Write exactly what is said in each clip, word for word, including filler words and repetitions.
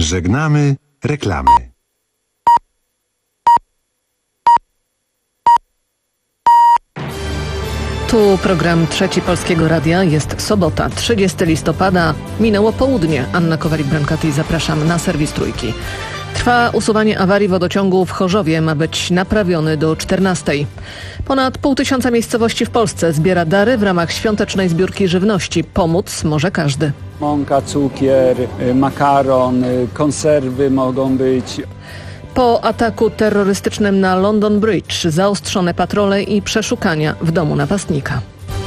Żegnamy reklamy. Tu program Trzeci Polskiego Radia. Jest sobota, trzydziestego listopada. Minęło południe. Anna Kowalik-Brankaty, zapraszam na serwis Trójki. Trwa usuwanie awarii wodociągu w Chorzowie. Ma być naprawiony do czternastej. Ponad pół tysiąca miejscowości w Polsce zbiera dary w ramach świątecznej zbiórki żywności. Pomóc może każdy. Mąka, cukier, makaron, konserwy mogą być. Po ataku terrorystycznym na London Bridge zaostrzone patrole i przeszukania w domu napastnika.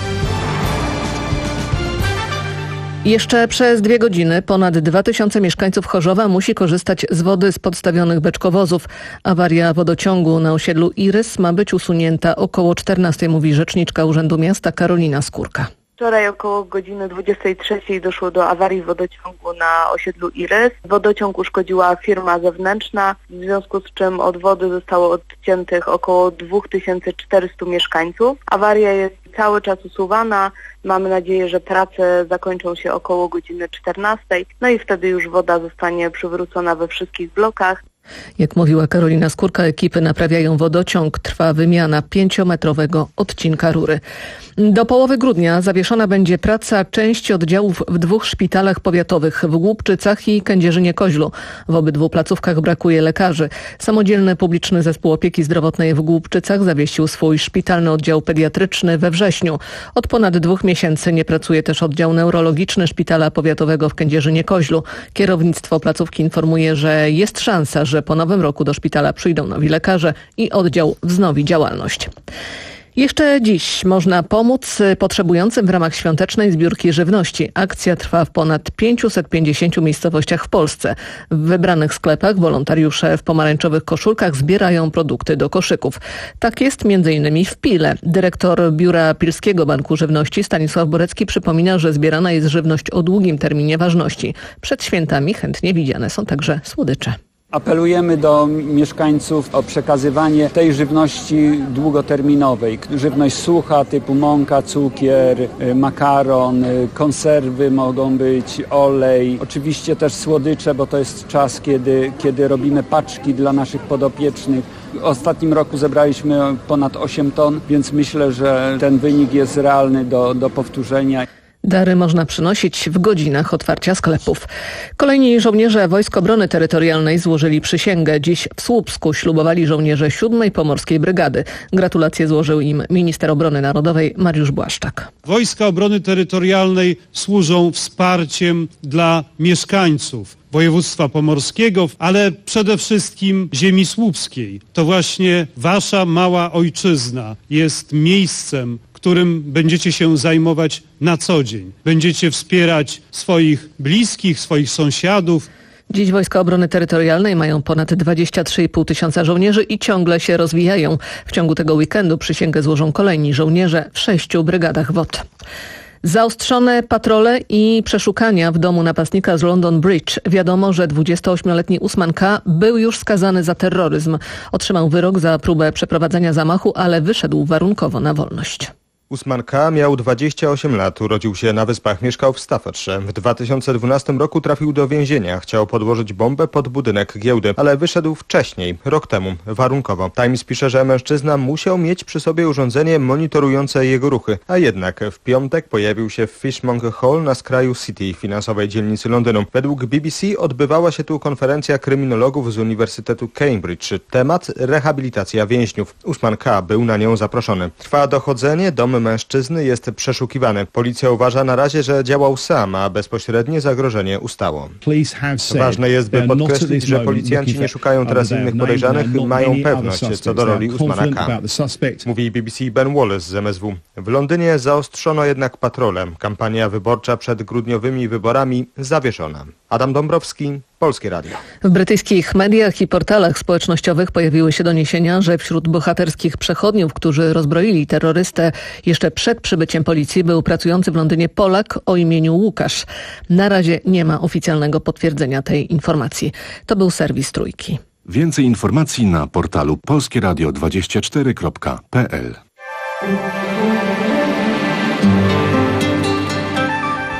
Jeszcze przez dwie godziny ponad dwa tysiące mieszkańców Chorzowa musi korzystać z wody z podstawionych beczkowozów. Awaria wodociągu na osiedlu Irys ma być usunięta około czternastej, mówi rzeczniczka Urzędu Miasta Karolina Skórka. Wczoraj około godziny dwudziestej trzeciej doszło do awarii wodociągu na osiedlu Irys. Wodociąg uszkodziła firma zewnętrzna, w związku z czym od wody zostało odciętych około dwa tysiące czterysta mieszkańców. Awaria jest cały czas usuwana. Mamy nadzieję, że prace zakończą się około godziny czternastej, no i wtedy już woda zostanie przywrócona we wszystkich blokach. Jak mówiła Karolina Skórka, ekipy naprawiają wodociąg. Trwa wymiana pięciometrowego odcinka rury. Do połowy grudnia zawieszona będzie praca części oddziałów w dwóch szpitalach powiatowych w Głubczycach i Kędzierzynie-Koźlu. W obydwu placówkach brakuje lekarzy. Samodzielny publiczny zespół opieki zdrowotnej w Głubczycach zawiesił swój szpitalny oddział pediatryczny we wrześniu. Od ponad dwóch miesięcy nie pracuje też oddział neurologiczny szpitala powiatowego w Kędzierzynie-Koźlu. Kierownictwo placówki informuje, że jest szansa, że po nowym roku do szpitala przyjdą nowi lekarze i oddział wznowi działalność. Jeszcze dziś można pomóc potrzebującym w ramach świątecznej zbiórki żywności. Akcja trwa w ponad pięciuset pięćdziesięciu miejscowościach w Polsce. W wybranych sklepach wolontariusze w pomarańczowych koszulkach zbierają produkty do koszyków. Tak jest między innymi w Pile. Dyrektor Biura Pilskiego Banku Żywności Stanisław Borecki przypomina, że zbierana jest żywność o długim terminie ważności. Przed świętami chętnie widziane są także słodycze. Apelujemy do mieszkańców o przekazywanie tej żywności długoterminowej. Żywność sucha typu mąka, cukier, makaron, konserwy mogą być, olej. Oczywiście też słodycze, bo to jest czas, kiedy, kiedy robimy paczki dla naszych podopiecznych. W ostatnim roku zebraliśmy ponad osiem ton, więc myślę, że ten wynik jest realny do, do powtórzenia. Dary można przynosić w godzinach otwarcia sklepów. Kolejni żołnierze Wojsk Obrony Terytorialnej złożyli przysięgę. Dziś w Słupsku ślubowali żołnierze siódmej Pomorskiej Brygady. Gratulacje złożył im minister obrony narodowej Mariusz Błaszczak. Wojska Obrony Terytorialnej służą wsparciem dla mieszkańców województwa pomorskiego, ale przede wszystkim ziemi słupskiej. To właśnie wasza mała ojczyzna jest miejscem, którym będziecie się zajmować na co dzień. Będziecie wspierać swoich bliskich, swoich sąsiadów. Dziś Wojska Obrony Terytorialnej mają ponad dwadzieścia trzy i pół tysiąca żołnierzy i ciągle się rozwijają. W ciągu tego weekendu przysięgę złożą kolejni żołnierze w sześciu brygadach W O T. Zaostrzone patrole i przeszukania w domu napastnika z London Bridge. Wiadomo, że dwudziestoośmioletni Usman K. był już skazany za terroryzm. Otrzymał wyrok za próbę przeprowadzenia zamachu, ale wyszedł warunkowo na wolność. Usman K. miał dwadzieścia osiem lat, urodził się na Wyspach, mieszkał w Staffordshire. W dwa tysiące dwunastym roku trafił do więzienia. Chciał podłożyć bombę pod budynek giełdy, ale wyszedł wcześniej, rok temu, warunkowo. Times pisze, że mężczyzna musiał mieć przy sobie urządzenie monitorujące jego ruchy, a jednak w piątek pojawił się w Fishmonger Hall na skraju City, finansowej dzielnicy Londynu. Według B B C odbywała się tu konferencja kryminologów z Uniwersytetu Cambridge. Temat rehabilitacja więźniów. Usman K. był na nią zaproszony. Trwa dochodzenie, dom mężczyzny jest przeszukiwany. Policja uważa na razie, że działał sam, a bezpośrednie zagrożenie ustało. Ważne jest, by podkreślić, że policjanci nie szukają teraz innych podejrzanych, mają pewność co do roli Usmana K. Mówi B B C Ben Wallace z M S W. W Londynie zaostrzono jednak patrole. Kampania wyborcza przed grudniowymi wyborami zawieszona. Adam Dąbrowski, Polskie Radio. W brytyjskich mediach i portalach społecznościowych pojawiły się doniesienia, że wśród bohaterskich przechodniów, którzy rozbroili terrorystę jeszcze przed przybyciem policji, był pracujący w Londynie Polak o imieniu Łukasz. Na razie nie ma oficjalnego potwierdzenia tej informacji. To był serwis Trójki. Więcej informacji na portalu polskieradio dwadzieścia cztery kropka p l.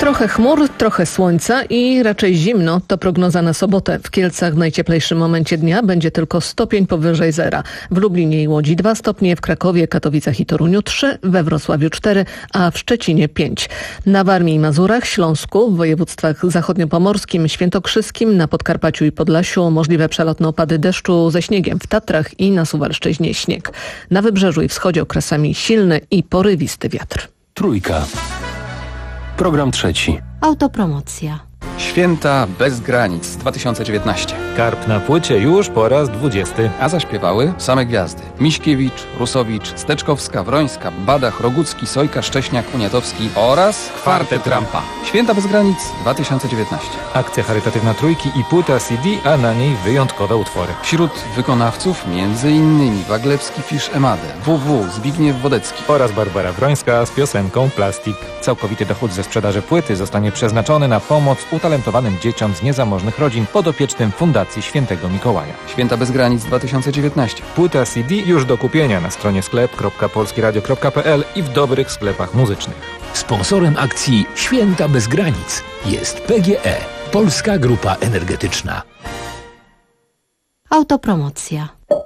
Trochę chmur, trochę słońca i raczej zimno to prognoza na sobotę. W Kielcach w najcieplejszym momencie dnia będzie tylko stopień powyżej zera. W Lublinie i Łodzi dwa stopnie, w Krakowie, Katowicach i Toruniu trzy, we Wrocławiu cztery, a w Szczecinie pięć. Na Warmii i Mazurach, Śląsku, w województwach zachodniopomorskim, świętokrzyskim, na Podkarpaciu i Podlasiu możliwe przelotne opady deszczu ze śniegiem, w Tatrach i na Suwalszczyźnie śnieg. Na Wybrzeżu i Wschodzie okresami silny i porywisty wiatr. Trójka. Program trzeci. Autopromocja. Święta bez granic dwa tysiące dziewiętnaście. Karp na płycie już po raz dwudziesty. A zaśpiewały same gwiazdy. Miśkiewicz, Rusowicz, Steczkowska, Wrońska, Badach, Rogucki, Sojka, Szcześniak, Uniatowski oraz Kwartet Rampa. Święta bez granic dwa tysiące dziewiętnaście. Akcja charytatywna Trójki i płyta C D, a na niej wyjątkowe utwory. Wśród wykonawców między innymi Waglewski, Fisz, Emadę, W W, Zbigniew Wodecki Oraz Barbara Wrońska z piosenką Plastik. Całkowity dochód ze sprzedaży płyty zostanie przeznaczony na pomoc utalentowanym dzieciom z niezamożnych rodzin podopiecznym Fundacji Świętego Mikołaja. Święta bez granic dwa tysiące dziewiętnaście. Płyta C D już do kupienia na stronie sklep kropka polskieradio kropka p l i w dobrych sklepach muzycznych. Sponsorem akcji Święta bez granic jest P G E, Polska Grupa Energetyczna. Autopromocja.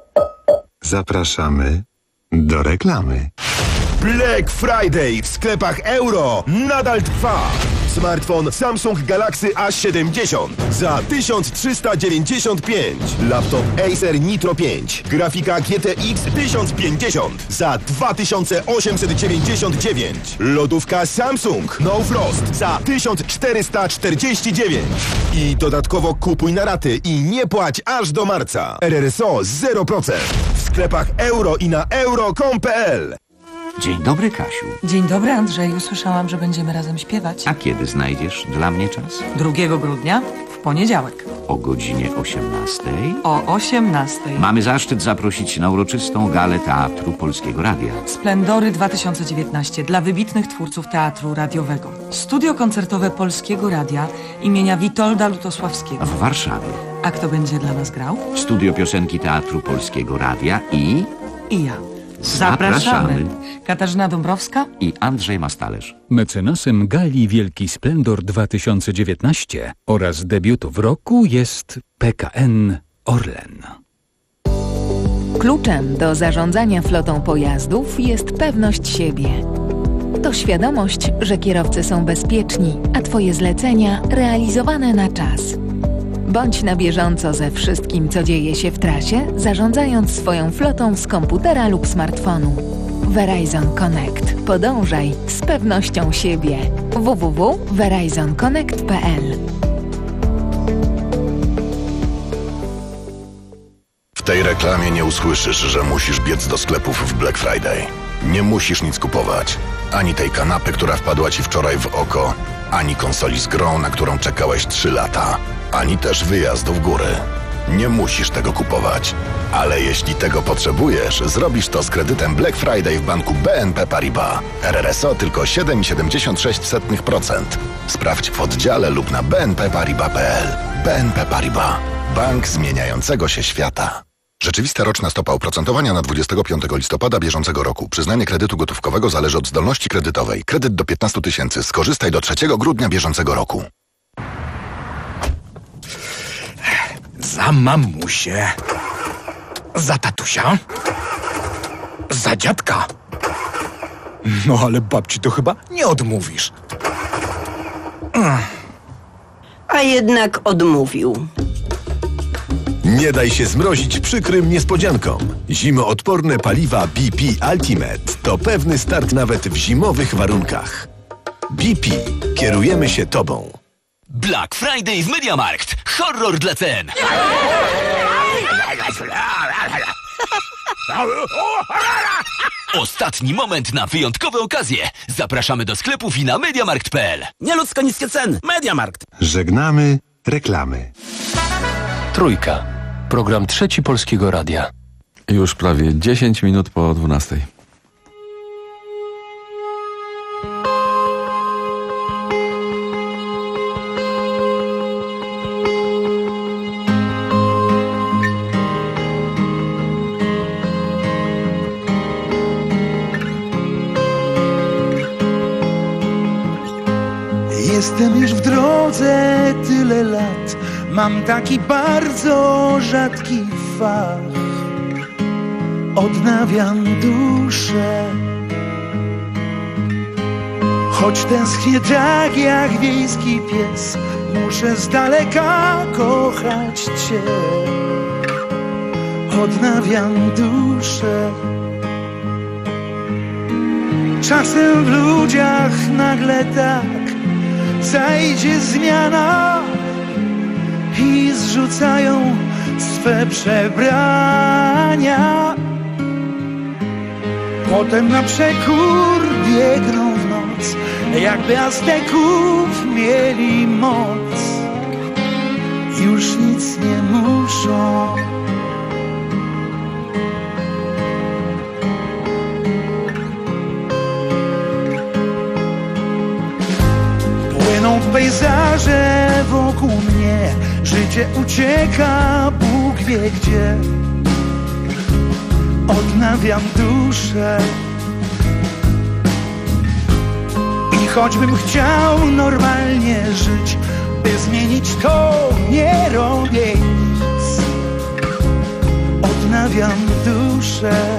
Zapraszamy do reklamy. Black Friday w sklepach Euro nadal trwa. Smartfon Samsung Galaxy A siedemdziesiąt za tysiąc trzysta dziewięćdziesiąt pięć. Laptop Acer Nitro pięć. Grafika G T X tysiąc pięćdziesiąt za dwa tysiące osiemset dziewięćdziesiąt dziewięć. Lodówka Samsung No Frost za tysiąc czterysta czterdzieści dziewięć. I dodatkowo kupuj na raty i nie płać aż do marca. R R S O zero procent. W sklepach Euro i na euro kropka com kropka p l. Dzień dobry, Kasiu. Dzień dobry, Andrzeju. Słyszałam, że będziemy razem śpiewać. A kiedy znajdziesz dla mnie czas? drugiego grudnia, w poniedziałek. O godzinie osiemnastej? O osiemnastej. Mamy zaszczyt zaprosić na uroczystą galę Teatru Polskiego Radia. Splendory dwa tysiące dziewiętnaście dla wybitnych twórców teatru radiowego. Studio koncertowe Polskiego Radia imienia Witolda Lutosławskiego. W Warszawie. A kto będzie dla nas grał? Studio Piosenki Teatru Polskiego Radia i... I ja. Zapraszamy. Zapraszamy. Katarzyna Dąbrowska I Andrzej Mastalerz. Mecenasem gali Wielki Splendor dwa tysiące dziewiętnaście oraz debiutów roku jest P K N Orlen. Kluczem do zarządzania flotą pojazdów jest pewność siebie. To świadomość, że kierowcy są bezpieczni, a Twoje zlecenia realizowane na czas. Bądź na bieżąco ze wszystkim, co dzieje się w trasie, zarządzając swoją flotą z komputera lub smartfonu. Verizon Connect. Podążaj z pewnością siebie. w w w kropka verizon connect kropka p l. W tej reklamie nie usłyszysz, że musisz biec do sklepów w Black Friday. Nie musisz nic kupować. Ani tej kanapy, która wpadła ci wczoraj w oko, ani konsoli z grą, na którą czekałeś trzy lata, ani też wyjazdu w góry. Nie musisz tego kupować. Ale jeśli tego potrzebujesz, zrobisz to z kredytem Black Friday w banku B N P Paribas. R R S O tylko siedem przecinek siedemdziesiąt sześć procent. Sprawdź w oddziale lub na b n p paribas kropka p l. B N P Paribas. Bank zmieniającego się świata. Rzeczywista roczna stopa oprocentowania na dwudziestego piątego listopada bieżącego roku. Przyznanie kredytu gotówkowego zależy od zdolności kredytowej. Kredyt do piętnastu tysięcy. Skorzystaj do trzeciego grudnia bieżącego roku. Za mamusię. Za tatusia. Za dziadka. No ale babci to chyba nie odmówisz. A jednak odmówił. Nie daj się zmrozić przykrym niespodziankom. Zimoodporne paliwa B P Ultimate to pewny start nawet w zimowych warunkach. B P. Kierujemy się Tobą. Black Friday w MediaMarkt. Horror dla cen. Ostatni moment na wyjątkowe okazje. Zapraszamy do sklepów i na mediamarkt kropka p l. Nieludzko niskie ceny. MediaMarkt. Żegnamy reklamy. Trójka. Program trzeci Polskiego Radia. Już prawie dziesięć minut po dwunastej. Jestem już w drodze tyle lat, mam taki bardzo rzadki fach. Odnawiam duszę, choć tęsknię tak jak wiejski pies. Muszę z daleka kochać Cię. Odnawiam duszę. Czasem w ludziach nagle tak zajdzie zmiana i zrzucają swe przebrania. Potem na przekór biegną w noc, jakby Azteków mieli moc. Już nic nie muszą. Płyną w pejzaże wokół mnie, życie ucieka Bóg wie gdzie. Odnawiam duszę i choćbym chciał normalnie żyć, by zmienić to nie robię nic. Odnawiam duszę.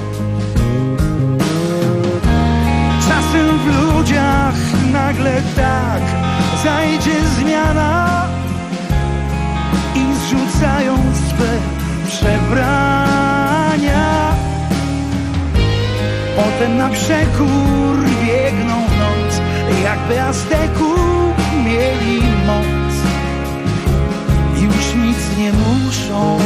Czasem w ludziach nagle tak zajdzie zmiana i zrzucają swe przebrania. Potem na przekór biegną w noc, jakby Azteków mieli moc. Już nic nie muszą.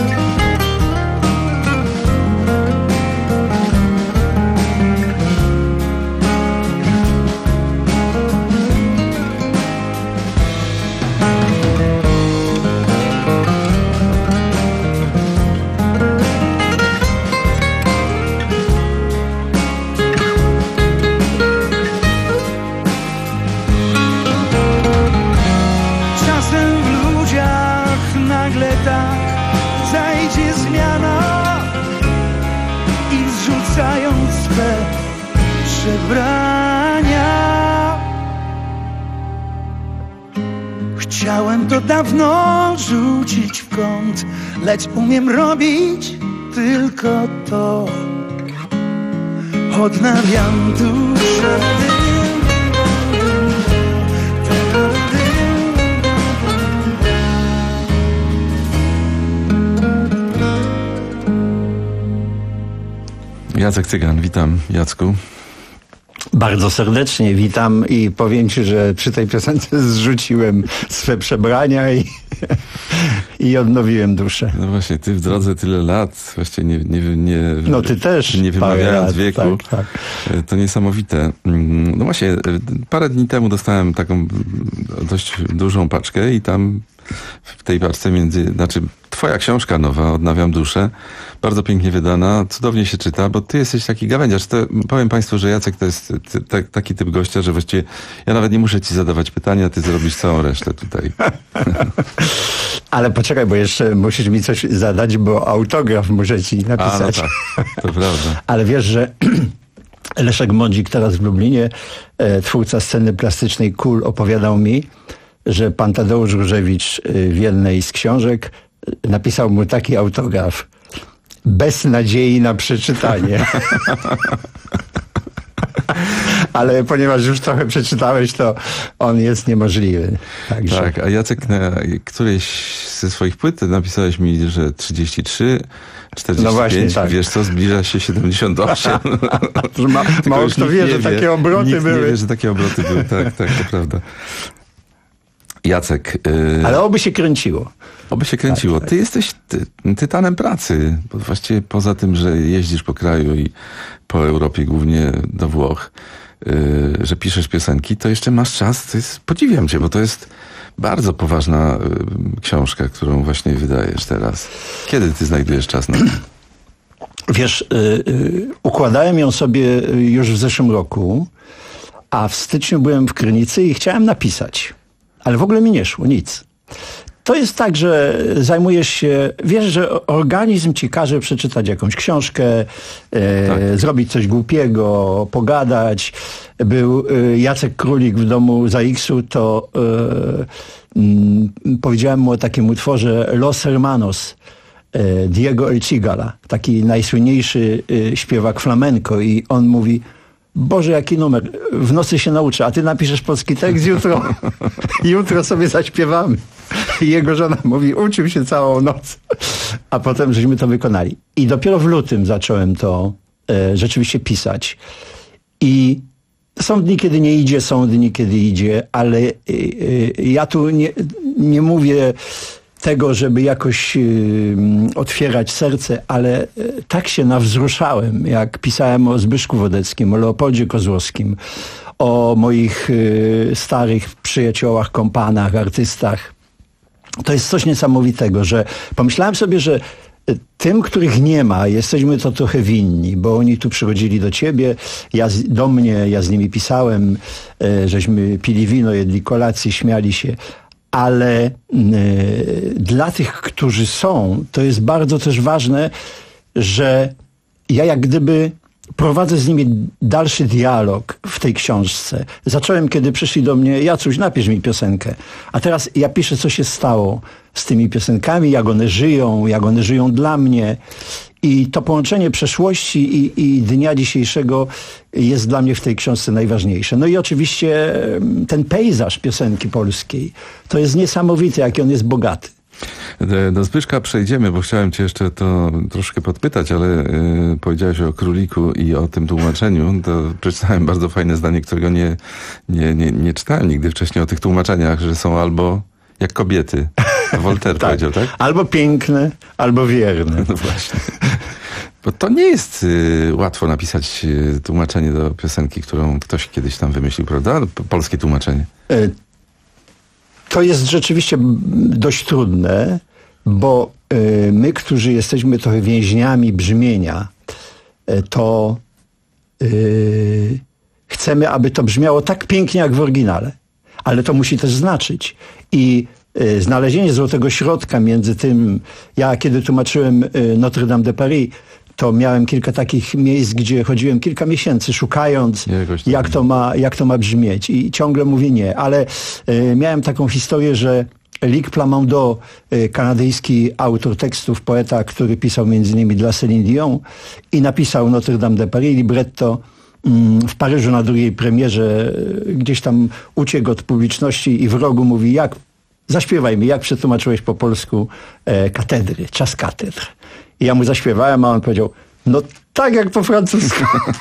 Przebrania. Chciałem to dawno rzucić w kąt, lecz umiem robić tylko to. Odnawiam duszę. Jacek Cygan, witam Jacku. Bardzo serdecznie witam i powiem Ci, że przy tej piosence zrzuciłem swe przebrania i, i odnowiłem duszę. No właśnie, ty w drodze tyle lat, właściwie nie, nie, nie, no ty też nie wymawiając lat, wieku, tak, tak. To niesamowite. No właśnie, parę dni temu dostałem taką dość dużą paczkę i tam w tej paczce między, znaczy twoja książka nowa, Odnawiam duszę, bardzo pięknie wydana, cudownie się czyta, bo ty jesteś taki gawędziarz. To, powiem państwu, że Jacek to jest ty, ty, taki typ gościa, że właściwie ja nawet nie muszę ci zadawać pytania, ty zrobisz całą resztę tutaj. Ale poczekaj, bo jeszcze musisz mi coś zadać, bo autograf muszę ci napisać. A, no tak, to prawda. Ale wiesz, że Leszek Mądzik teraz w Lublinie, e, twórca sceny plastycznej Kul, opowiadał mi, że pan Tadeusz Różewicz w jednej z książek napisał mu taki autograf: bez nadziei na przeczytanie. Ale ponieważ już trochę przeczytałeś, to on jest niemożliwy. Także. Tak, a Jacek na którejś ze swoich płyt napisałeś mi, że trzydzieści trzy, czterdzieści pięć, no właśnie, tak. Wiesz co, zbliża się siedemdziesiąt osiem. Ma, mało kto wie, że takie obroty nikt były. Nie wie, że takie obroty były, tak, tak, to prawda. Jacek. Yy... Ale oby się kręciło. Oby się kręciło. Tak, tak. Ty jesteś ty, tytanem pracy. Bo właściwie poza tym, że jeździsz po kraju i po Europie, głównie do Włoch, yy, że piszesz piosenki, to jeszcze masz czas. To jest, podziwiam cię, bo to jest bardzo poważna yy, książka, którą właśnie wydajesz teraz. Kiedy ty znajdujesz czas na to? Wiesz, yy, yy, układałem ją sobie już w zeszłym roku, a w styczniu byłem w Krynicy i chciałem napisać. Ale w ogóle mi nie szło, nic. to jest tak, że zajmujesz się, wiesz, że organizm ci każe przeczytać jakąś książkę, e, tak. zrobić coś głupiego, pogadać. Był e, Jacek Królik w domu za X-u, to e, m, powiedziałem mu o takim utworze Los Hermanos e, Diego El Cigala, taki najsłynniejszy e, śpiewak flamenco, i on mówi: Boże, jaki numer, w nocy się nauczę, a ty napiszesz polski tekst, jutro, jutro sobie zaśpiewamy. I jego żona mówi: uczył się całą noc. A potem żeśmy to wykonali. I dopiero w lutym zacząłem to e, rzeczywiście pisać. I są dni, kiedy nie idzie, są dni, kiedy idzie, ale e, e, ja tu nie, nie mówię tego, żeby jakoś y, otwierać serce, ale y, tak się nawzruszałem, jak pisałem o Zbyszku Wodeckim, o Leopoldzie Kozłowskim, o moich y, starych przyjaciołach, kompanach, artystach. To jest coś niesamowitego, że pomyślałem sobie, że y, tym, których nie ma, jesteśmy to trochę winni, bo oni tu przychodzili do ciebie, ja z, do mnie, ja z nimi pisałem, y, żeśmy pili wino, jedli kolację, śmiali się. Ale y, dla tych, którzy są, to jest bardzo też ważne, że ja jak gdyby prowadzę z nimi dalszy dialog w tej książce. Zacząłem, kiedy przyszli do mnie: Jacuś, napisz mi piosenkę. A teraz ja piszę, co się stało z tymi piosenkami, jak one żyją, jak one żyją dla mnie. I to połączenie przeszłości i, i dnia dzisiejszego jest dla mnie w tej książce najważniejsze. No i oczywiście ten pejzaż piosenki polskiej, to jest niesamowite, jaki on jest bogaty. Do Zbyszka przejdziemy, bo chciałem cię jeszcze to troszkę podpytać, ale yy, powiedziałeś o Króliku i o tym tłumaczeniu. To przeczytałem bardzo fajne zdanie, którego nie, nie, nie, nie czytałem nigdy wcześniej, o tych tłumaczeniach, że są albo jak kobiety. Voltaire tak. powiedział, tak? Albo piękne, albo wierne. No właśnie. Bo to nie jest y, łatwo napisać y, tłumaczenie do piosenki, którą ktoś kiedyś tam wymyślił, prawda? Polskie tłumaczenie. Y, to jest rzeczywiście dość trudne, bo y, my, którzy jesteśmy trochę więźniami brzmienia, y, to y, chcemy, aby to brzmiało tak pięknie jak w oryginale. Ale to musi też znaczyć. I y, znalezienie złotego środka między tym, ja kiedy tłumaczyłem y, Notre Dame de Paris, to miałem kilka takich miejsc, gdzie chodziłem kilka miesięcy szukając, jak to ma, jak to ma brzmieć. I ciągle mówię nie. Ale y, miałem taką historię, że Luc Plamondon, y, kanadyjski autor tekstów, poeta, który pisał między innymi dla Céline Dion i napisał Notre Dame de Paris, libretto w Paryżu na drugiej premierze, gdzieś tam uciekł od publiczności i w rogu mówi: jak, zaśpiewaj mi, jak przetłumaczyłeś po polsku e, katedry, czas katedr. I ja mu zaśpiewałem, a on powiedział: no tak jak po francusku.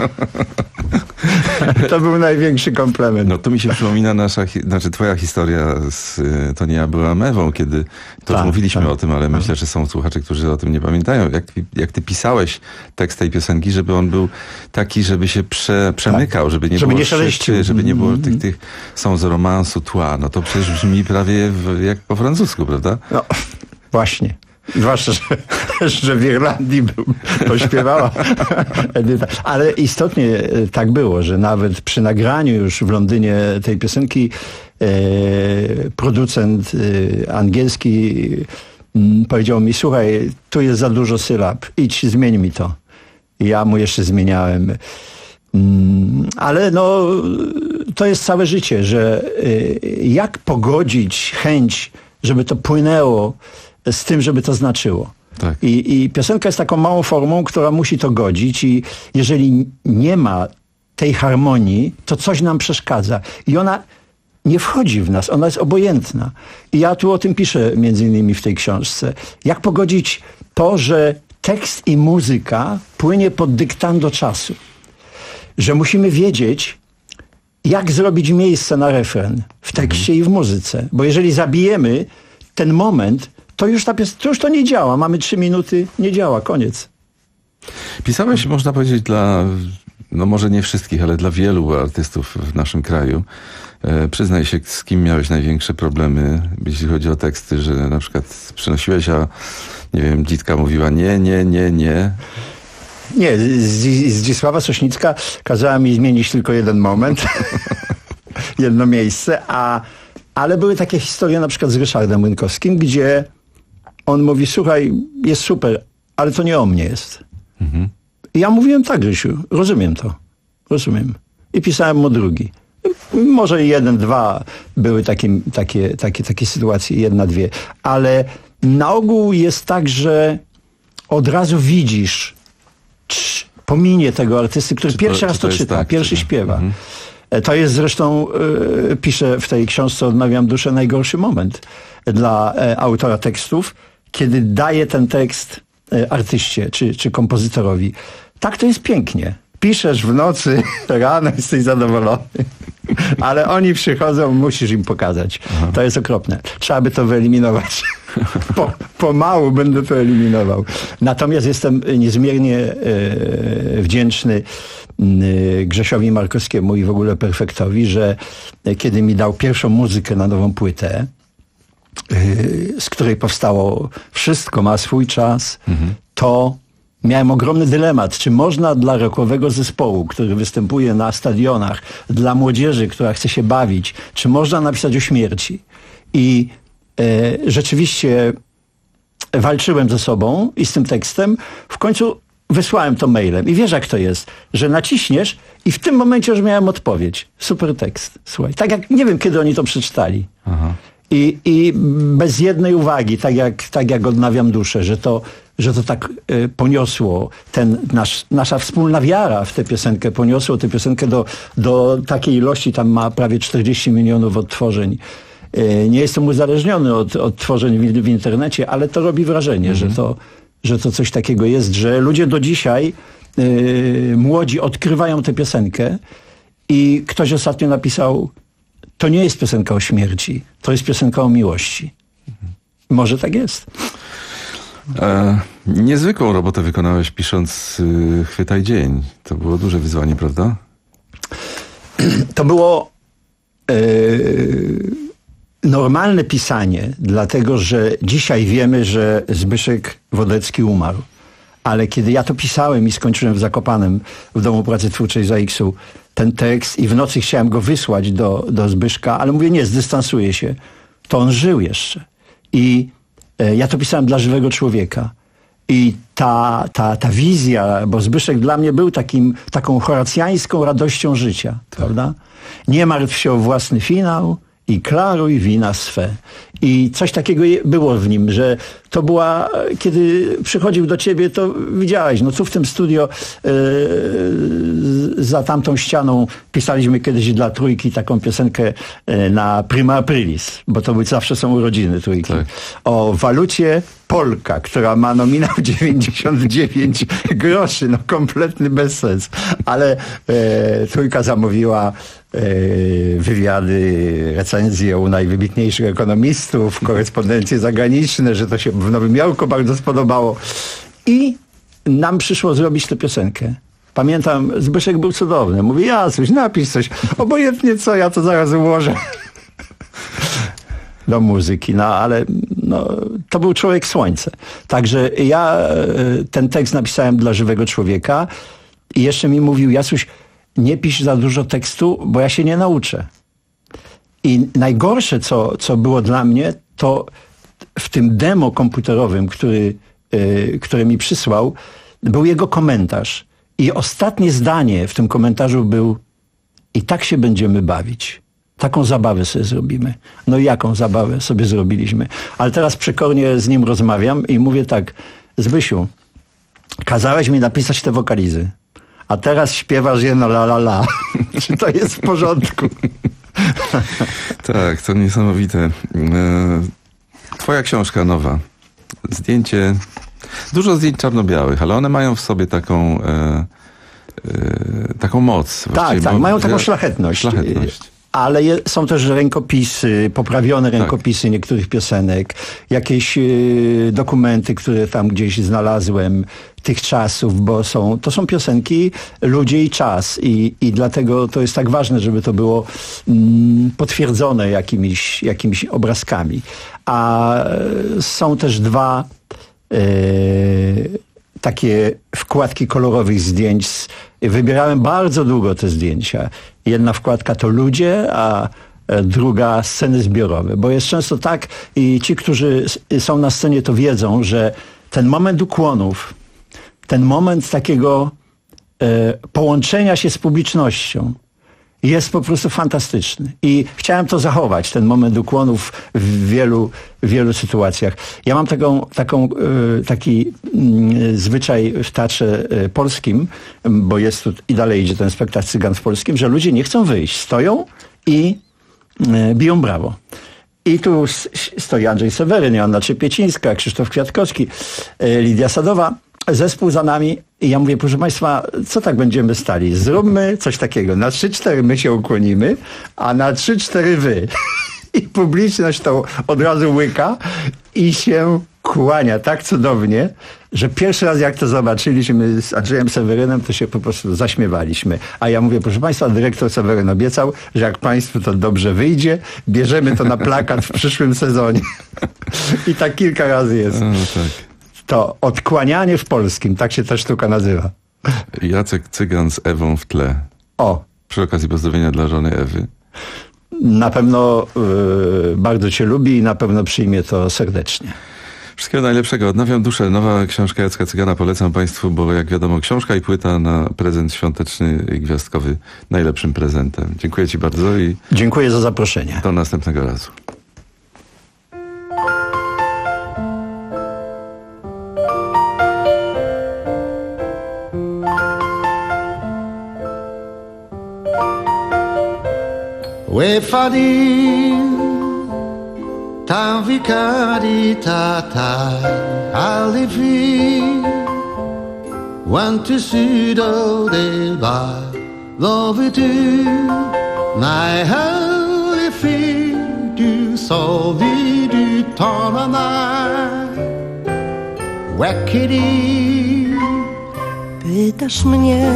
To był największy komplement. No to mi się przypomina nasza, znaczy twoja historia z To nie ja byłam Ewą, kiedy, to tak, już mówiliśmy tak. o tym, ale myślę, że są słuchacze, którzy o tym nie pamiętają. Jak, jak ty pisałeś tekst tej piosenki, żeby on był taki, żeby się prze, przemykał, tak. żeby nie żeby było nie szeleścił. żeby nie było tych, tych są z romansu tła. No to przecież brzmi prawie w, jak po francusku, prawda? No, właśnie. Zwłaszcza, że, że w Irlandii był, pośpiewała Edyta. Ale istotnie tak było, że nawet przy nagraniu już w Londynie tej piosenki e, producent e, angielski m, powiedział mi: słuchaj, tu jest za dużo sylab, idź, zmień mi to. I ja mu jeszcze zmieniałem. Mm, ale no, to jest całe życie, że e, jak pogodzić chęć, żeby to płynęło z tym, żeby to znaczyło. Tak. I, I piosenka jest taką małą formą, która musi to godzić, i jeżeli nie ma tej harmonii, to coś nam przeszkadza. I ona nie wchodzi w nas, ona jest obojętna. I ja tu o tym piszę między innymi w tej książce. Jak pogodzić to, że tekst i muzyka płynie pod dyktando czasu. Że musimy wiedzieć, jak zrobić miejsce na refren w tekście mhm. i w muzyce. Bo jeżeli zabijemy ten moment, to już, ta pies- to już to nie działa. Mamy trzy minuty, nie działa, koniec. Pisałeś, można powiedzieć, dla, no może nie wszystkich, ale dla wielu artystów w naszym kraju. E, przyznaj się, z kim miałeś największe problemy, jeśli chodzi o teksty, że na przykład przynosiłeś, a nie wiem, Dzitka mówiła nie, nie, nie, nie. Nie, Z- Zdzisława Sośnicka kazała mi zmienić tylko jeden moment, jedno miejsce, a Ale były takie historie na przykład z Ryszardem Łynkowskim, gdzie on mówi, słuchaj, jest super, ale to nie o mnie jest. Mhm. I ja mówiłem tak, Rysiu, rozumiem to, rozumiem. I pisałem mu drugi. Może jeden, dwa były takie, takie, takie, takie sytuacje, jedna, dwie. Ale na ogół jest tak, że od razu widzisz, cz, pominie tego artysty, który pierwszy to, raz to, to czyta, tak, pierwszy czy... śpiewa. Mhm. To jest zresztą, y, piszę w tej książce Odnawiam duszę, najgorszy moment dla y, autora tekstów, kiedy daje ten tekst y, artyście czy, czy kompozytorowi. Tak to jest pięknie. Piszesz w nocy, rano jesteś zadowolony, ale oni przychodzą, musisz im pokazać. Aha. To jest okropne. Trzeba by to wyeliminować. Po, pomału będę to eliminował. Natomiast jestem niezmiernie e, wdzięczny e, Grzesiowi Markowskiemu i w ogóle Perfektowi, że e, kiedy mi dał pierwszą muzykę na nową płytę, e, z której powstało Wszystko ma swój czas, mhm. to miałem ogromny dylemat, czy można dla rockowego zespołu, który występuje na stadionach, dla młodzieży, która chce się bawić, czy można napisać o śmierci. I e, rzeczywiście walczyłem ze sobą i z tym tekstem. W końcu wysłałem to mailem. I wiesz, jak to jest, że naciśniesz i w tym momencie już miałem odpowiedź. Super tekst, słuchaj. Tak jak, nie wiem, kiedy oni to przeczytali. Aha. I, I bez jednej uwagi, tak jak, tak jak Odnawiam duszę, że to, że to tak y, poniosło, ten nasz, nasza wspólna wiara w tę piosenkę, poniosło tę piosenkę do, do takiej ilości, tam ma prawie czterdzieści milionów odtworzeń. Y, nie jestem uzależniony od odtworzeń w, w internecie, ale to robi wrażenie, mhm. że, to, że to coś takiego jest, że ludzie do dzisiaj, y, młodzi, odkrywają tę piosenkę i ktoś ostatnio napisał, to nie jest piosenka o śmierci, to jest piosenka o miłości. Mhm. Może tak jest. E, niezwykłą robotę wykonałeś pisząc y, Chwytaj dzień. To było duże wyzwanie, prawda? To było y, normalne pisanie, dlatego że dzisiaj wiemy, że Zbyszek Wodecki umarł. Ale kiedy ja to pisałem i skończyłem w Zakopanem, w Domu Pracy Twórczej za X-u, ten tekst i w nocy chciałem go wysłać do, do Zbyszka, ale mówię, nie, zdystansuję się. To on żył jeszcze. I e, ja to pisałem dla żywego człowieka. I ta, ta, ta wizja, bo Zbyszek dla mnie był takim, taką horacjańską radością życia, tak. Prawda? Nie martw się o własny finał i klaruj wina swe. I coś takiego było w nim, że to była, kiedy przychodził do ciebie, to widziałeś, no tu w tym studio yy, za tamtą ścianą pisaliśmy kiedyś dla Trójki taką piosenkę yy, na Prima Aprilis, bo to były, zawsze są urodziny Trójki. Tak. O walucie Polka, która ma nominał dziewięćdziesiąt dziewięć groszy, no kompletny bezsens. Ale yy, Trójka zamówiła wywiady, recenzje u najwybitniejszych ekonomistów, korespondencje zagraniczne, że to się w Nowym Jorku bardzo spodobało. I nam przyszło zrobić tę piosenkę. Pamiętam, Zbyszek był cudowny. Mówi, ja coś, napisz coś. Obojętnie co, ja to zaraz ułożę do muzyki. No ale no, to był człowiek słońce. Także ja ten tekst napisałem dla żywego człowieka i jeszcze mi mówił, Jacuś, nie pisz za dużo tekstu, bo ja się nie nauczę. I najgorsze, co, co było dla mnie, to w tym demo komputerowym, który, yy, który mi przysłał, był jego komentarz. I ostatnie zdanie w tym komentarzu był: i tak się będziemy bawić. Taką zabawę sobie zrobimy. No i jaką zabawę sobie zrobiliśmy. Ale teraz przekornie z nim rozmawiam i mówię tak: Zbysiu, kazałeś mi napisać te wokalizy, a teraz śpiewasz jedno la la la. Czy to jest w porządku? Tak, to niesamowite. Twoja książka nowa. Zdjęcie, dużo zdjęć czarno-białych, ale one mają w sobie taką e, e, taką moc. Tak, tak, mają taką szlachetność. szlachetność. Ale je, są też rękopisy, poprawione rękopisy tak. niektórych piosenek, jakieś y, dokumenty, które tam gdzieś znalazłem tych czasów, bo są, to są piosenki Ludzie i czas i, i dlatego to jest tak ważne, żeby to było mm, potwierdzone jakimiś, jakimiś obrazkami. A y, są też dwa y, takie wkładki kolorowych zdjęć. Wybierałem bardzo długo te zdjęcia. Jedna wkładka to ludzie, a, druga sceny zbiorowe. Bo jest często tak i ci, którzy są na scenie, to wiedzą, że ten moment ukłonów, ten moment takiego e, połączenia się z publicznością jest po prostu fantastyczny. I chciałem to zachować, ten moment ukłonów w wielu, w wielu sytuacjach. Ja mam taką, taką, e, taki mm, zwyczaj w teatrze e, polskim, bo jest tu i dalej idzie ten spektakl Cygan w polskim, że ludzie nie chcą wyjść. Stoją i e, biją brawo. I tu stoi Andrzej Seweryn, Joanna Trzepiecińska, Krzysztof Kwiatkowski, e, Lidia Sadowa. Zespół za nami i ja mówię, proszę państwa, co tak będziemy stali? Zróbmy coś takiego. Na trzy cztery my się ukłonimy, a na trzy cztery wy. I publiczność to od razu łyka i się kłania tak cudownie, że pierwszy raz jak to zobaczyliśmy z Andrzejem Sewerynem, to się po prostu zaśmiewaliśmy. A ja mówię, proszę państwa, dyrektor Seweryn obiecał, że jak państwu to dobrze wyjdzie, bierzemy to na plakat w przyszłym sezonie. I tak kilka razy jest. No, tak. To odkłanianie w polskim, tak się ta sztuka nazywa. Jacek Cygan z Ewą w tle. O. Przy okazji pozdrowienia dla żony Ewy. Na pewno yy, bardzo cię lubi i na pewno przyjmie to serdecznie. Wszystkiego najlepszego. Odnawiam duszę. Nowa książka Jacka Cygana polecam państwu, bo jak wiadomo, książka i płyta na prezent świąteczny i gwiazdkowy najlepszym prezentem. Dziękuję ci bardzo i... Dziękuję za zaproszenie. Do następnego razu. Wefadim Tanvikari tatai alivi Want to sudo deba Love du Nej halifi Du sovi du tananai Wakiri Pytasz mnie,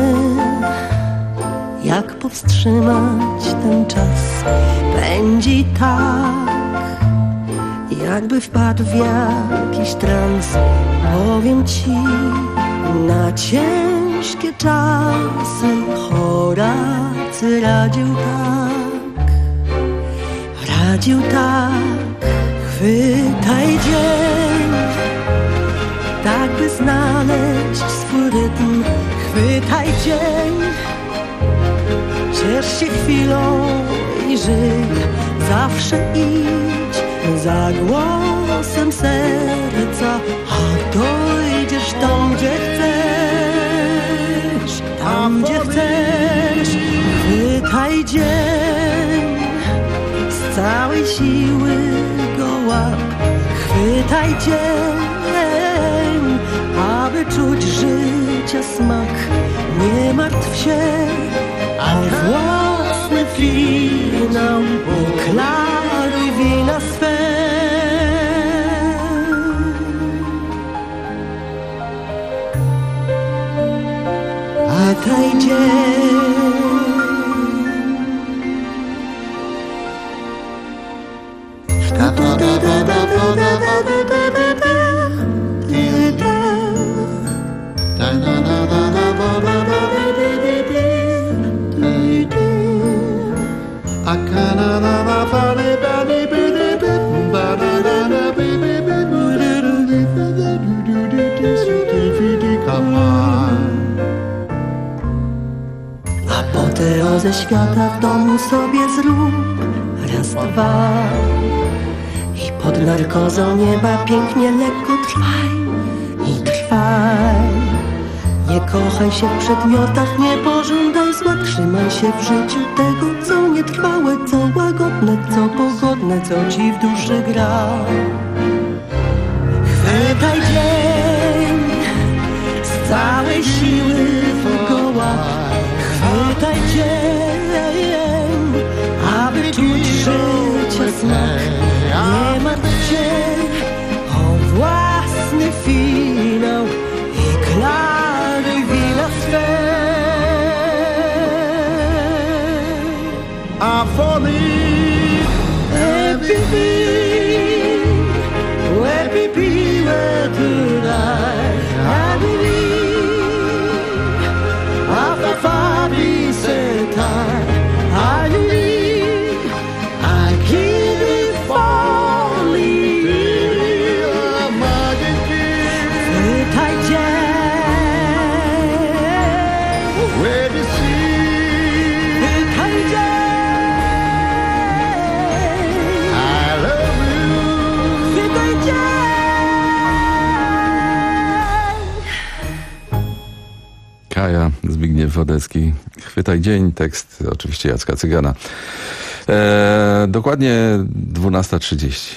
jak powstrzymać ten czas? Pędzi tak, jakby wpadł w jakiś trans. Powiem ci, na ciężkie czasy Horacy radził tak, radził tak. Chwytaj dzień, tak by znaleźć swój rytm. Chwytaj dzień, ciesz się chwilą i żyj. Zawsze idź za głosem serca, a dojdziesz tam, gdzie chcesz, tam, gdzie chcesz. Chwytaj dzień, z całej siły go łap. Chwytaj dzień, aby czuć życia smak. Nie martw się o własny finał, klaruj wina swe. Chwytaj dzień, apoteozę świata w domu sobie zrób. Raz, dwa. I pod narkozą nieba pięknie lekko trwaj i trwaj. Nie kochaj się w przedmiotach, nie pożądaj zła. Trzymaj się w życiu tego, co nietrwałe, co łagodne, co pogodne, co ci w duszy gra. Chwytaj dzień, z całej siły go łap. Chwytaj dzień, aby czuć życia smak. Nie martw się o własny finał i klaruj wina swe. I believe everything, Happy people tonight. I believe after five days I believe, I Wodecki. Chwytaj dzień, tekst oczywiście Jacka Cygana. E, dokładnie dwunasta trzydzieści.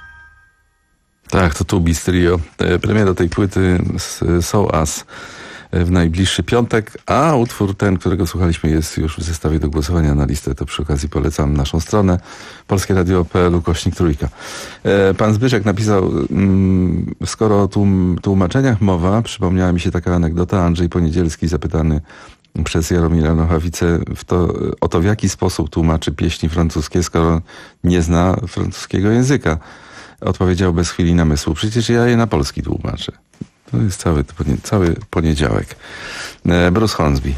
Tak, to Tubis Trio. Premiera tej płyty z So Us w najbliższy piątek, a utwór ten, którego słuchaliśmy, jest już w zestawie do głosowania na listę, to przy okazji polecam naszą stronę polskie radio kropka p l ukośnik trójka. Pan Zbyszek napisał, skoro o tłum, tłumaczeniach mowa, przypomniała mi się taka anegdota. Andrzej Poniedzielski zapytany przez Jaromira Nochawicę w to, o to, w jaki sposób tłumaczy pieśni francuskie, skoro nie zna francuskiego języka. Odpowiedział bez chwili namysłu: przecież ja je na polski tłumaczę. To jest cały, cały poniedziałek. Bruce Hornsby.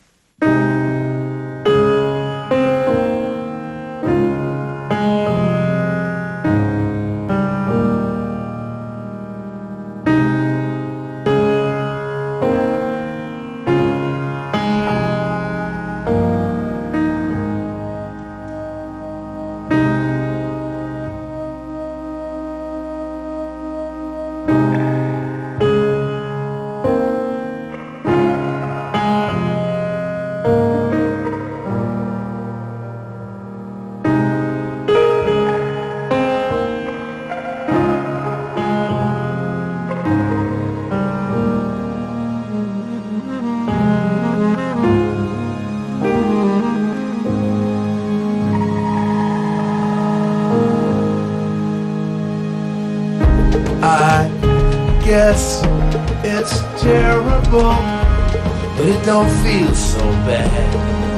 Yes, it's terrible, but it don't feel so bad.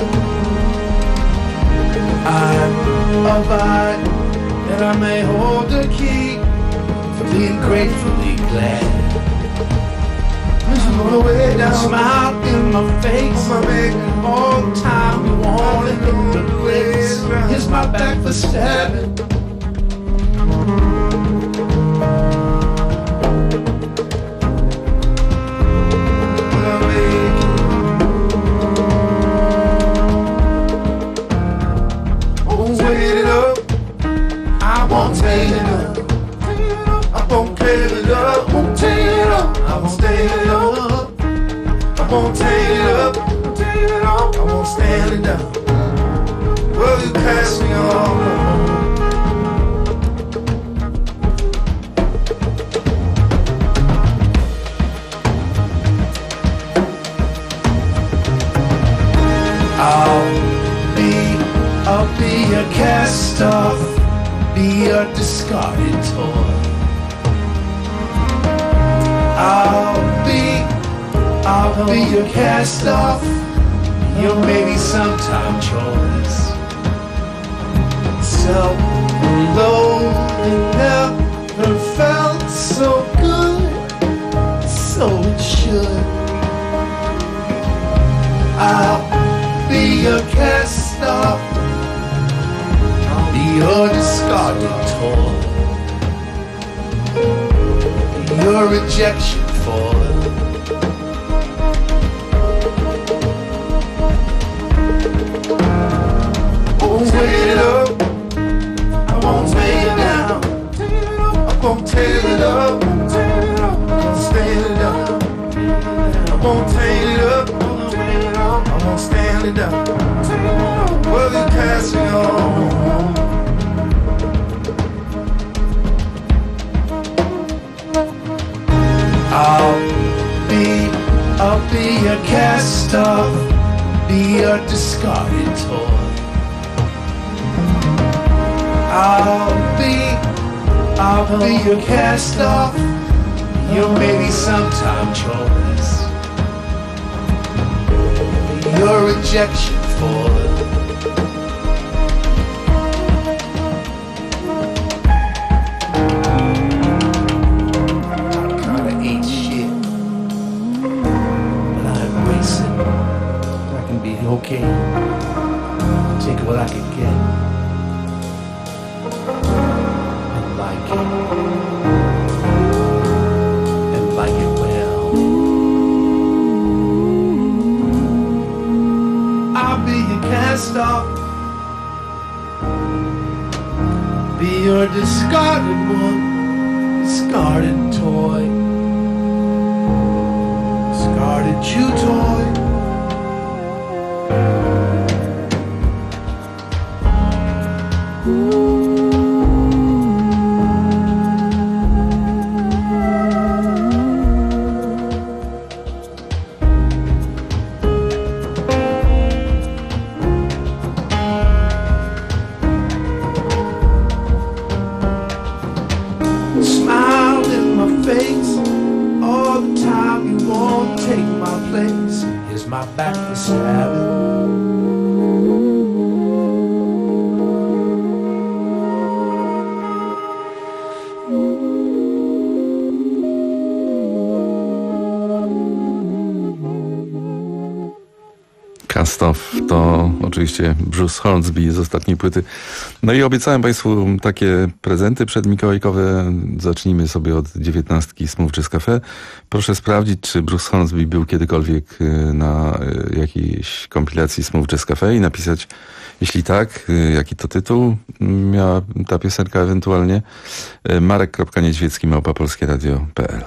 I'm a vine, and I may hold the key for being gratefully glad. All the way down, smile in my face, my baby, all the time you want it in the place. Here's my back for stabbing. I won't take it up. I won't give it up. I won't take it up. I won't stay it up. I won't take it up. I won't stand it down. Will you pass me on? I'll be, I'll be a cast off. Be a discarded toy. I'll be, I'll be your cast off, your maybe sometime choice. Self-loathing never felt so good, so it should. I'll be your cast off, your discarded toy, your rejection for I won't take it up, I won't take it down, I won't take it up, I won't stand it down, I won't take it up, I won't stand it down. Well, you're passing on. I'll be, I'll be a cast off, be a discarded toy. I'll be, I'll be your cast off, your maybe sometime choice. Your rejection for okay, take what I can get and like it, and like it well. I'll be your cast off, be your discarded one, discarded toy, discarded chew toy. my back was stabbing. Cast Off to oczywiście Bruce Hornsby z ostatniej płyty. No i obiecałem Państwu takie prezenty przedmikołajkowe. Zacznijmy sobie od dziewiętnastki Smooth Jazz Cafe. Proszę sprawdzić, czy Bruce Hornsby był kiedykolwiek na jakiejś kompilacji Smooth Jazz Cafe i napisać, jeśli tak, jaki to tytuł miała ta piosenka ewentualnie. marek kropka niedźwiecki małpa polskie radio kropka p l.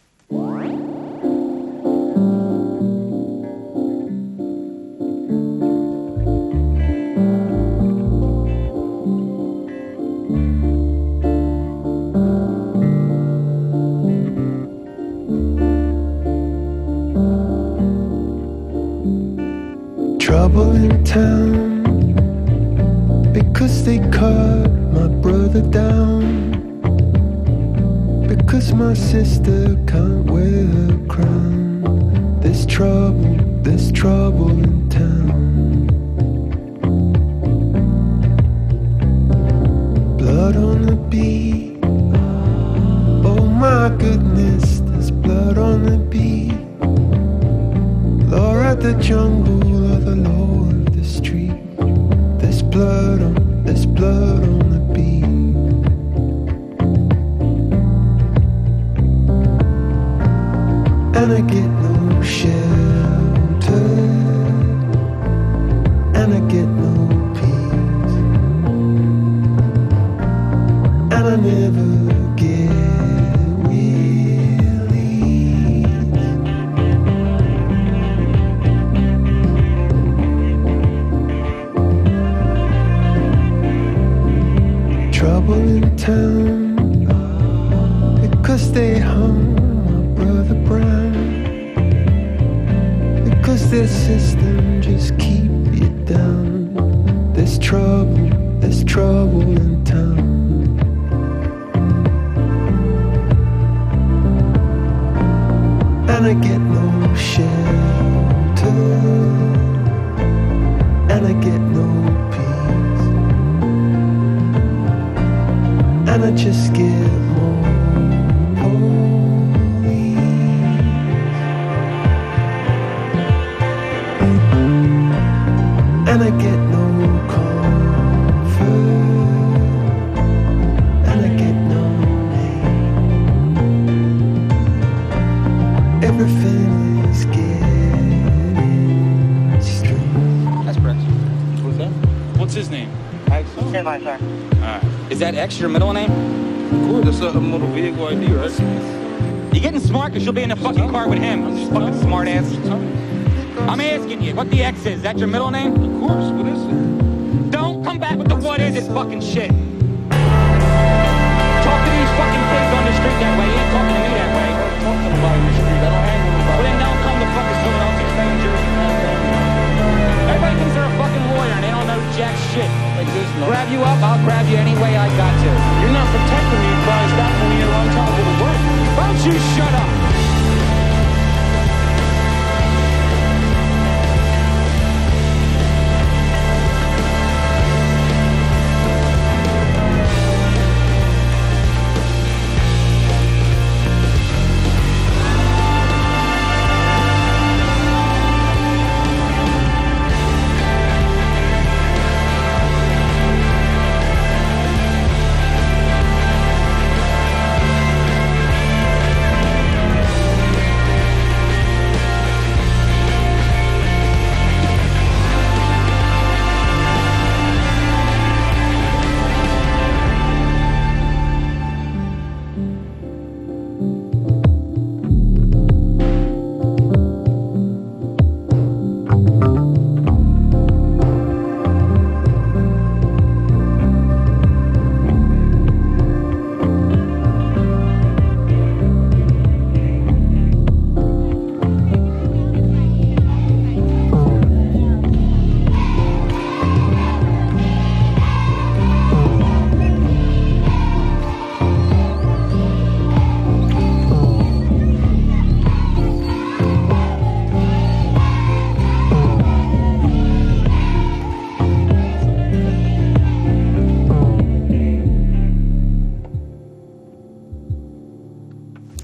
Trouble in town because they cut my brother down, because my sister can't wear her crown. There's trouble, there's trouble in town. Blood on the beat, oh my goodness, there's blood on the beat. Law at the jungle, the law of the street. There's blood on, there's blood on the beat. And I get no shelter, and I get no peace, and I never get trouble in town because they hung my brother Brown, because their system just keep you down. There's trouble, there's trouble in town. And I get no shelter, and I get no and I just get more police. And I get no comfort, and I get no name. Everything is getting strange. That's Brett. What's that? What's his name? Axel? Semi, sir. Alright. Is that X your middle name? Of course, that's a motor vehicle I D, right? You getting smart because you'll be in the fucking car with him. I'm just fucking smart ass. I'm asking you, what the X is? Is that your middle name? Of course, what is it? Don't come back with the what is it fucking shit. Talk to these fucking kids on the street that way. You ain't talking to me that way. I'm talking about in the street. I don't hang with anybody. Well, then don't come to fucking Philadelphia, stay in Jersey. Everybody thinks they're a fucking lawyer and they don't know jack shit. Like this, no. Grab you up, I'll grab you any way I got to. You're not protecting me by stopping me on top of the work. Why don't you shut up?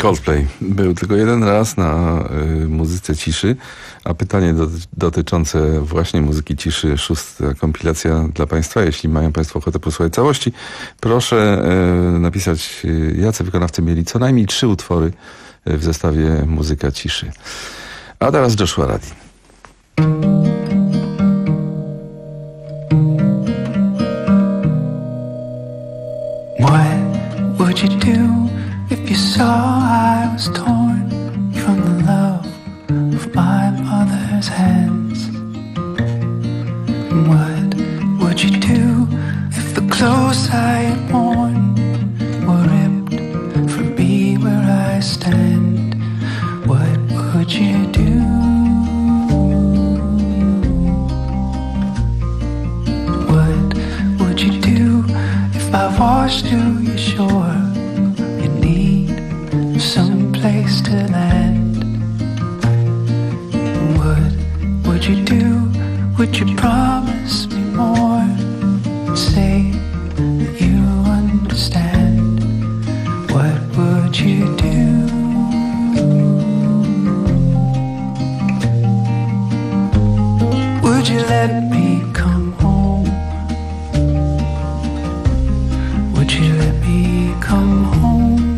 Coldplay był tylko jeden raz na y, muzyce ciszy, a pytanie do, dotyczące właśnie muzyki ciszy, szósta kompilacja dla Państwa. Jeśli mają Państwo ochotę posłuchać całości, proszę y, napisać, y, jacy wykonawcy mieli co najmniej trzy utwory y, w zestawie muzyka ciszy. A teraz Joshua Radin. What would you do if you saw I was torn from the love of my mother's hands? What would you do if the clothes I had worn were ripped from me where I stand? What would you do? What would you do if I washed to your shore? You need some place to land. What would you do? Would you promise me more? Say that you understand. What would you do? Would you let me come home? Would you let me come home?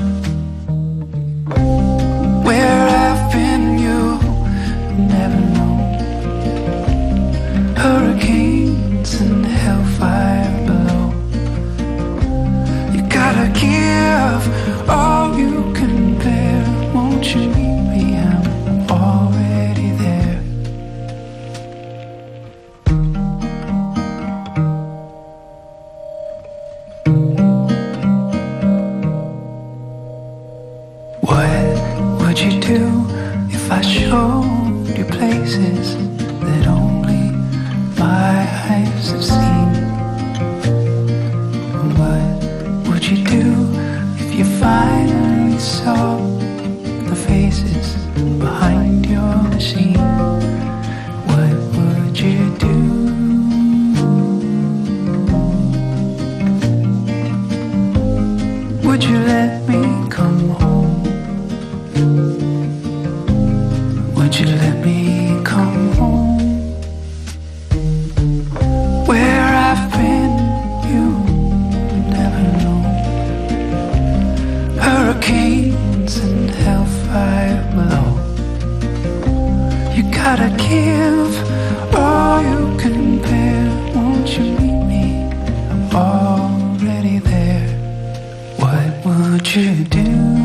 Where I've been, you never know. Hurricanes and hellfire below. You gotta give all you can bear. Won't you meet me? I'm already there. What would you do if I showed you places that only my eyes have seen? What would you do if you finally saw the faces behind your machine? What would you do? Would you let me come home? Would you let me come home? Where I've been, you never know. Hurricanes and hellfire below. You gotta give all you can bear. Won't you meet me? I'm already there. What would you do?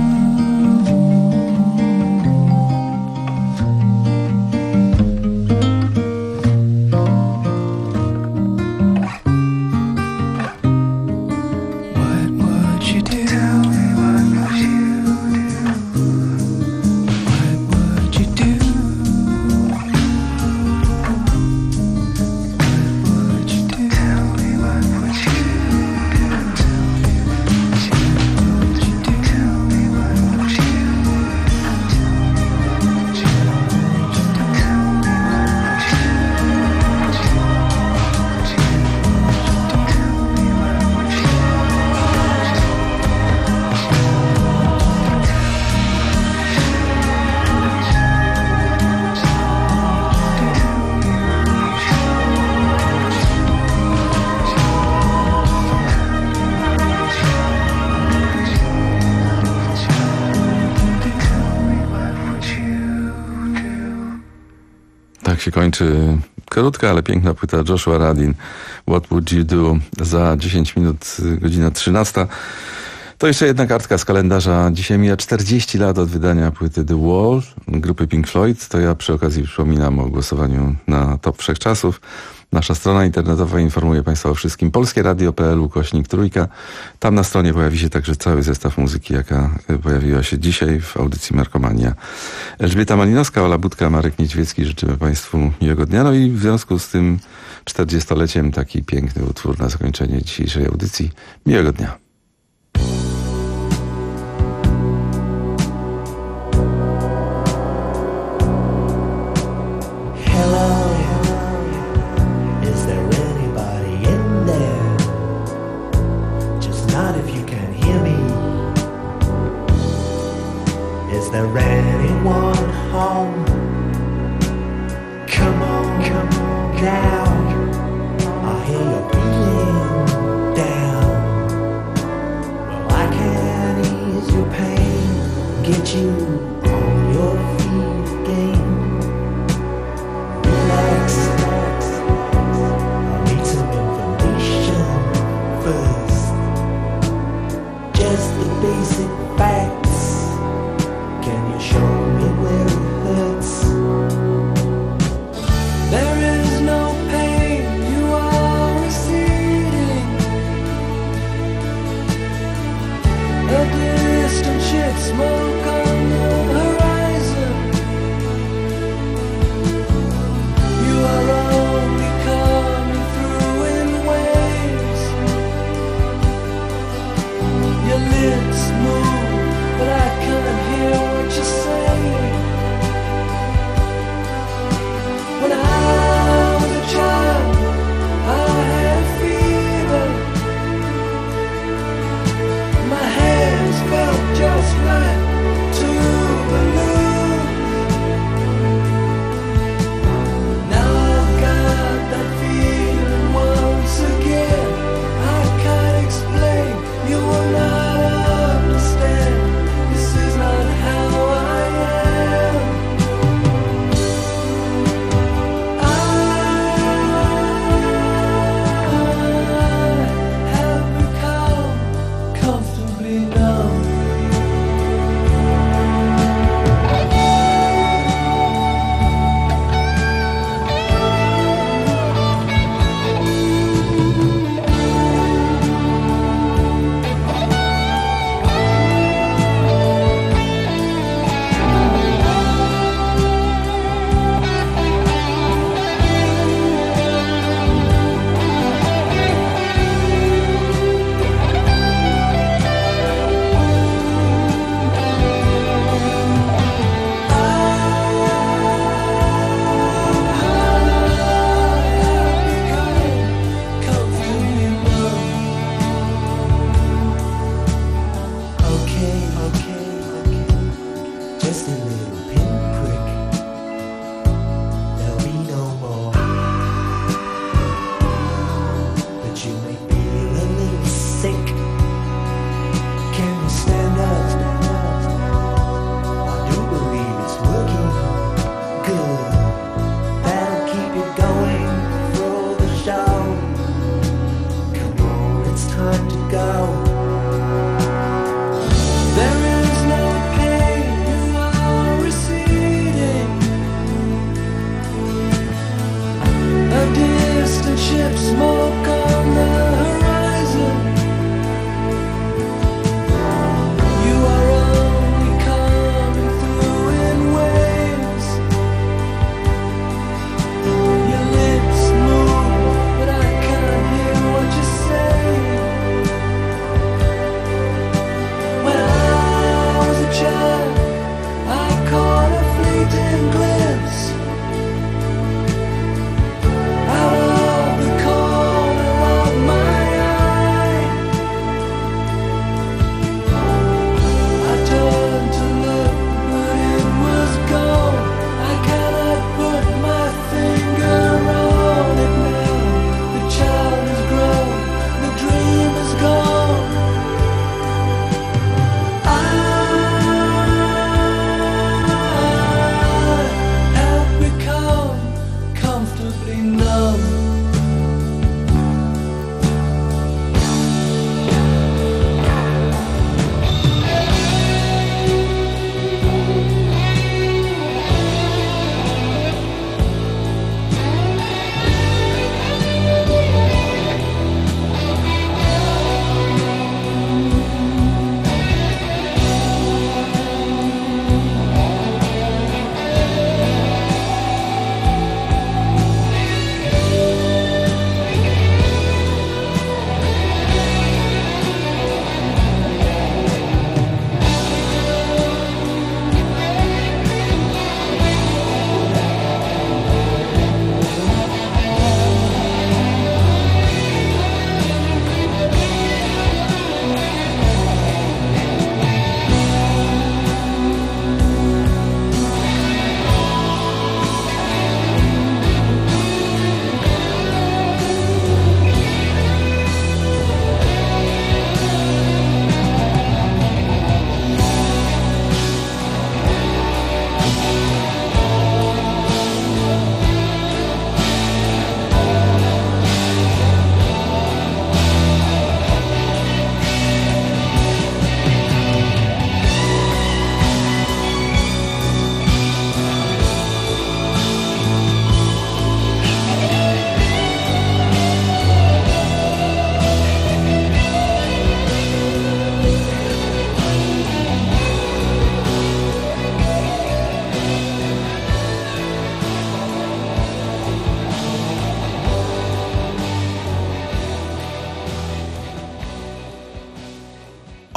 Tak się kończy krótka, ale piękna płyta Joshua Radin. What Would You Do? Za dziesięć minut, godzina trzynasta. To jeszcze jedna kartka z kalendarza. Dzisiaj mija czterdzieści lat od wydania płyty The Wall grupy Pink Floyd. To ja przy okazji przypominam o głosowaniu na top wszechczasów. Nasza strona internetowa informuje Państwa o wszystkim. polskie radio kropka p l ukośnik trójka. Tam na stronie pojawi się także cały zestaw muzyki, jaka pojawiła się dzisiaj w audycji Markomania. Elżbieta Malinowska, Ola Budka, Marek Niedźwiecki. Życzymy Państwu miłego dnia. No i w związku z tym czterdziestoleciem taki piękny utwór na zakończenie dzisiejszej audycji. Miłego dnia.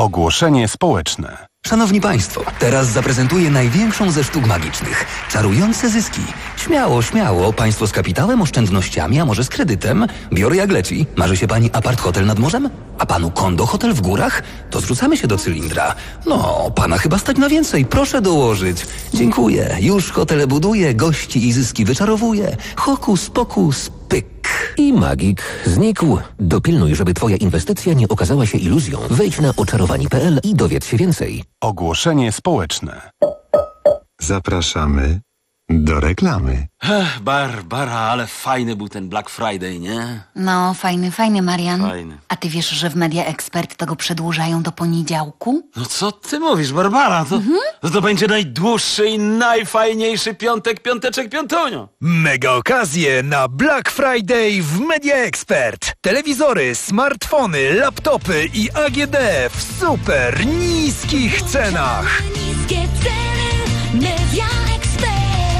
Ogłoszenie społeczne. Szanowni Państwo, teraz zaprezentuję największą ze sztuk magicznych. Czarujące zyski. Śmiało, śmiało. Państwo z kapitałem, oszczędnościami, a może z kredytem? Biorę jak leci. Marzy się Pani apart hotel nad morzem? A Panu kondo hotel w górach? To zrzucamy się do cylindra. No, Pana chyba stać na więcej. Proszę dołożyć. Dziękuję. Już hotele buduję, gości i zyski wyczarowuję. Hokus pokus pyk. I magik znikł. Dopilnuj, żeby Twoja inwestycja nie okazała się iluzją. Wejdź na oczarowani kropka p l i dowiedz się więcej. Ogłoszenie społeczne. Zapraszamy do reklamy. Ech, Barbara, ale fajny był ten Black Friday, nie? No, fajny, fajny, Marian. Fajny. A ty wiesz, że w Media Expert to go przedłużają do poniedziałku? No co ty mówisz, Barbara? To, Mhm. to, to będzie najdłuższy i najfajniejszy piątek, piąteczek, piątunio. Mega okazje na Black Friday w Media Expert. Telewizory, smartfony, laptopy i A G D w super niskich cenach. Niskie ceny, Media Expert.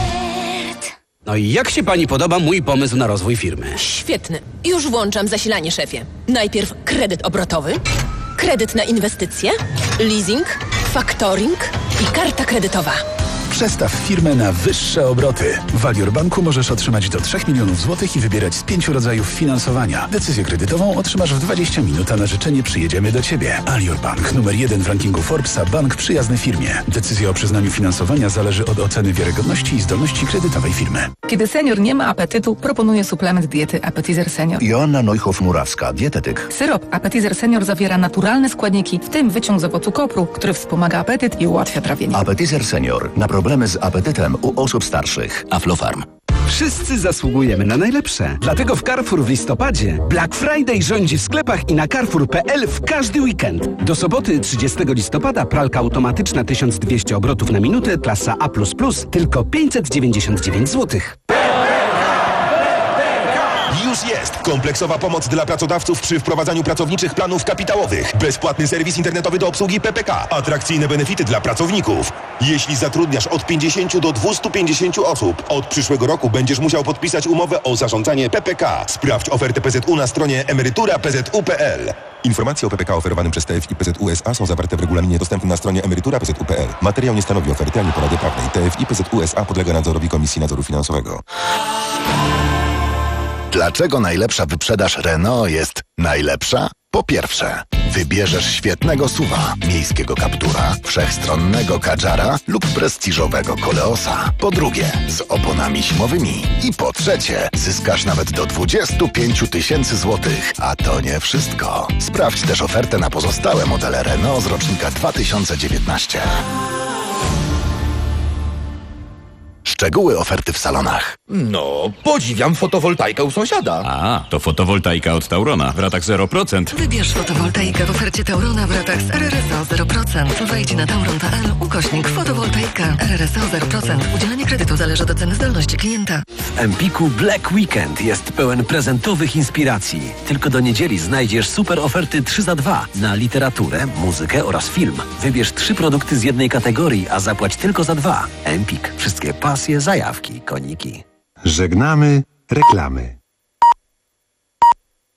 No i jak się pani podoba mój pomysł na rozwój firmy? Świetny. Już włączam zasilanie, szefie. Najpierw kredyt obrotowy, kredyt na inwestycje, leasing, faktoring i karta kredytowa. Przestaw firmę na wyższe obroty. W Alior Banku możesz otrzymać do trzech milionów złotych i wybierać z pięciu rodzajów finansowania. Decyzję kredytową otrzymasz w dwadzieścia minut, a na życzenie przyjedziemy do Ciebie. Alior Bank, numer jeden w rankingu Forbesa, bank przyjazny firmie. Decyzja o przyznaniu finansowania zależy od oceny wiarygodności i zdolności kredytowej firmy. Kiedy senior nie ma apetytu, proponuję suplement diety Appetizer Senior. Joanna Neuhoff-Murawska, dietetyk. Syrop Appetizer Senior zawiera naturalne składniki, w tym wyciąg z owocu kopru, który wspomaga apetyt i ułatwia trawienie. Appetizer Senior. Na problemy z apetytem u osób starszych. Aflofarm. Wszyscy zasługujemy na najlepsze. Dlatego w Carrefour w listopadzie Black Friday rządzi w sklepach i na carrefour kropka p l w każdy weekend. Do soboty trzydziestego listopada pralka automatyczna tysiąc dwieście obrotów na minutę, klasa A plus plus, tylko pięćset dziewięćdziesiąt dziewięć złotych. Już jest kompleksowa pomoc dla pracodawców przy wprowadzaniu pracowniczych planów kapitałowych. Bezpłatny serwis internetowy do obsługi P P K. Atrakcyjne benefity dla pracowników. Jeśli zatrudniasz od pięćdziesięciu do dwustu pięćdziesięciu osób, od przyszłego roku będziesz musiał podpisać umowę o zarządzanie P P K. Sprawdź ofertę P Z U na stronie emerytura kropka p z u kropka p l. Informacje o P P K oferowanym przez T F I P Z U S A są zawarte w regulaminie dostępnym na stronie emerytura kropka p z u kropka p l. Materiał nie stanowi oferty ani porady prawnej. T F I P Z U S A podlega nadzorowi Komisji Nadzoru Finansowego. Dlaczego najlepsza wyprzedaż Renault jest najlepsza? Po pierwsze, wybierzesz świetnego suwa, miejskiego Captura, wszechstronnego Kadżara lub prestiżowego Koleosa. Po drugie, z oponami zimowymi. I po trzecie, zyskasz nawet do dwudziestu pięciu tysięcy złotych. A to nie wszystko. Sprawdź też ofertę na pozostałe modele Renault z rocznika dwa tysiące dziewiętnastego. Szczegóły oferty w salonach. No, podziwiam fotowoltaikę u sąsiada. A, to fotowoltaika od Taurona w ratach zero procent. Wybierz fotowoltaikę w ofercie Taurona w ratach z R R S O zero procent. Wejdź na tauron kropka p l ukośnik fotowoltaika. R R S O zero procent. Udzielenie kredytu zależy od oceny zdolności klienta. W Empiku Black Weekend jest pełen prezentowych inspiracji. Tylko do niedzieli znajdziesz super oferty trzy za dwa na literaturę, muzykę oraz film. Wybierz trzy produkty z jednej kategorii, a zapłać tylko za dwa. Empik. Wszystkie pasje, zajawki, koniki. Żegnamy reklamy.